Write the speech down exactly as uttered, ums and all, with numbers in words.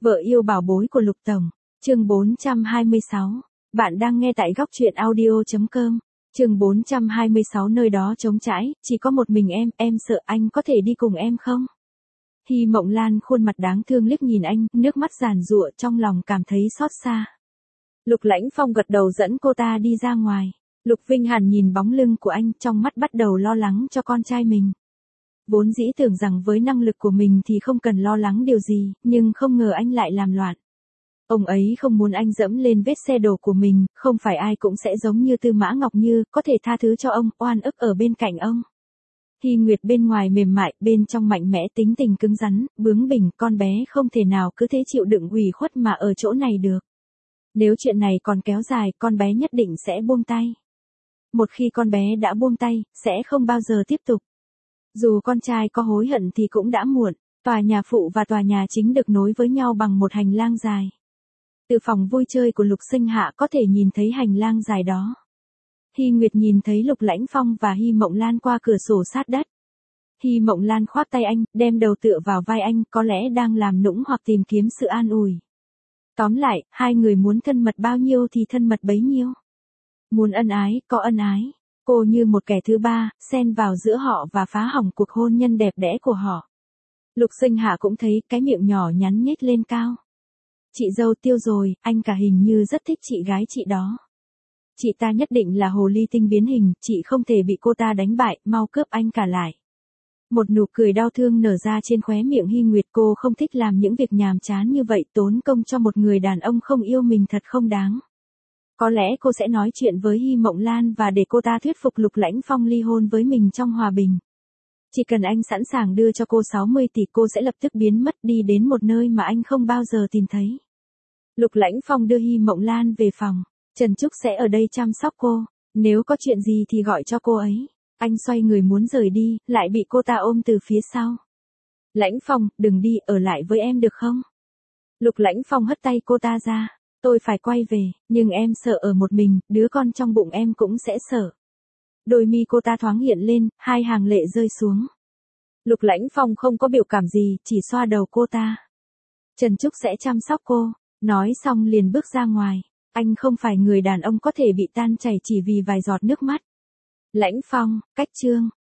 Vợ yêu bảo bối của Lục Tổng, chương bốn trăm hai mươi sáu. Bạn đang nghe tại góc truyện audio.com. Chương bốn trăm hai mươi sáu nơi đó trống trải, chỉ có một mình em, em sợ anh có thể đi cùng em không? Hy Mộng Lan khuôn mặt đáng thương liếc nhìn anh, nước mắt giàn giụa trong lòng cảm thấy xót xa. Lục Lãnh Phong gật đầu dẫn cô ta đi ra ngoài. Lục Vinh Hàn nhìn bóng lưng của anh, trong mắt bắt đầu lo lắng cho con trai mình. Vốn dĩ tưởng rằng với năng lực của mình thì không cần lo lắng điều gì, nhưng không ngờ anh lại làm loạn. Ông ấy không muốn anh dẫm lên vết xe đổ của mình, không phải ai cũng sẽ giống như Tư Mã Ngọc Như, có thể tha thứ cho ông, oan ức ở bên cạnh ông. Hy Nguyệt bên ngoài mềm mại, bên trong mạnh mẽ tính tình cứng rắn, bướng bỉnh, con bé không thể nào cứ thế chịu đựng ủy khuất mà ở chỗ này được. Nếu chuyện này còn kéo dài, con bé nhất định sẽ buông tay. Một khi con bé đã buông tay, sẽ không bao giờ tiếp tục. Dù con trai có hối hận thì cũng đã muộn, tòa nhà phụ và tòa nhà chính được nối với nhau bằng một hành lang dài. Từ phòng vui chơi của Lục Sinh Hạ có thể nhìn thấy hành lang dài đó. Hy Nguyệt nhìn thấy Lục Lãnh Phong và Hy Mộng Lan qua cửa sổ sát đất. Hy Mộng Lan khoác tay anh, đem đầu tựa vào vai anh, có lẽ đang làm nũng hoặc tìm kiếm sự an ủi. Tóm lại, hai người muốn thân mật bao nhiêu thì thân mật bấy nhiêu. Muốn ân ái, có ân ái. Cô như một kẻ thứ ba, xen vào giữa họ và phá hỏng cuộc hôn nhân đẹp đẽ của họ. Lục Sinh Hạ cũng thấy cái miệng nhỏ nhắn nhếch lên cao. Chị dâu Tiêu rồi, anh cả hình như rất thích chị gái chị đó. Chị ta nhất định là hồ ly tinh biến hình, chị không thể bị cô ta đánh bại, mau cướp anh cả lại. Một nụ cười đau thương nở ra trên khóe miệng Hy Nguyệt, cô không thích làm những việc nhàm chán như vậy, tốn công cho một người đàn ông không yêu mình thật không đáng. Có lẽ cô sẽ nói chuyện với Hy Mộng Lan và để cô ta thuyết phục Lục Lãnh Phong ly hôn với mình trong hòa bình. Chỉ cần anh sẵn sàng đưa cho cô sáu mươi tỷ, cô sẽ lập tức biến mất đi đến một nơi mà anh không bao giờ tìm thấy. Lục Lãnh Phong đưa Hy Mộng Lan về phòng. Trần Trúc sẽ ở đây chăm sóc cô. Nếu có chuyện gì thì gọi cho cô ấy. Anh xoay người muốn rời đi, lại bị cô ta ôm từ phía sau. Lãnh Phong, đừng đi, ở lại với em được không? Lục Lãnh Phong hất tay cô ta ra. Tôi phải quay về, nhưng em sợ ở một mình, đứa con trong bụng em cũng sẽ sợ. Đôi mi cô ta thoáng hiện lên, hai hàng lệ rơi xuống. Lục Lãnh Phong không có biểu cảm gì, chỉ xoa đầu cô ta. Trần Trúc sẽ chăm sóc cô. Nói xong liền bước ra ngoài. Anh không phải người đàn ông có thể bị tan chảy chỉ vì vài giọt nước mắt. Lãnh Phong, cách chương.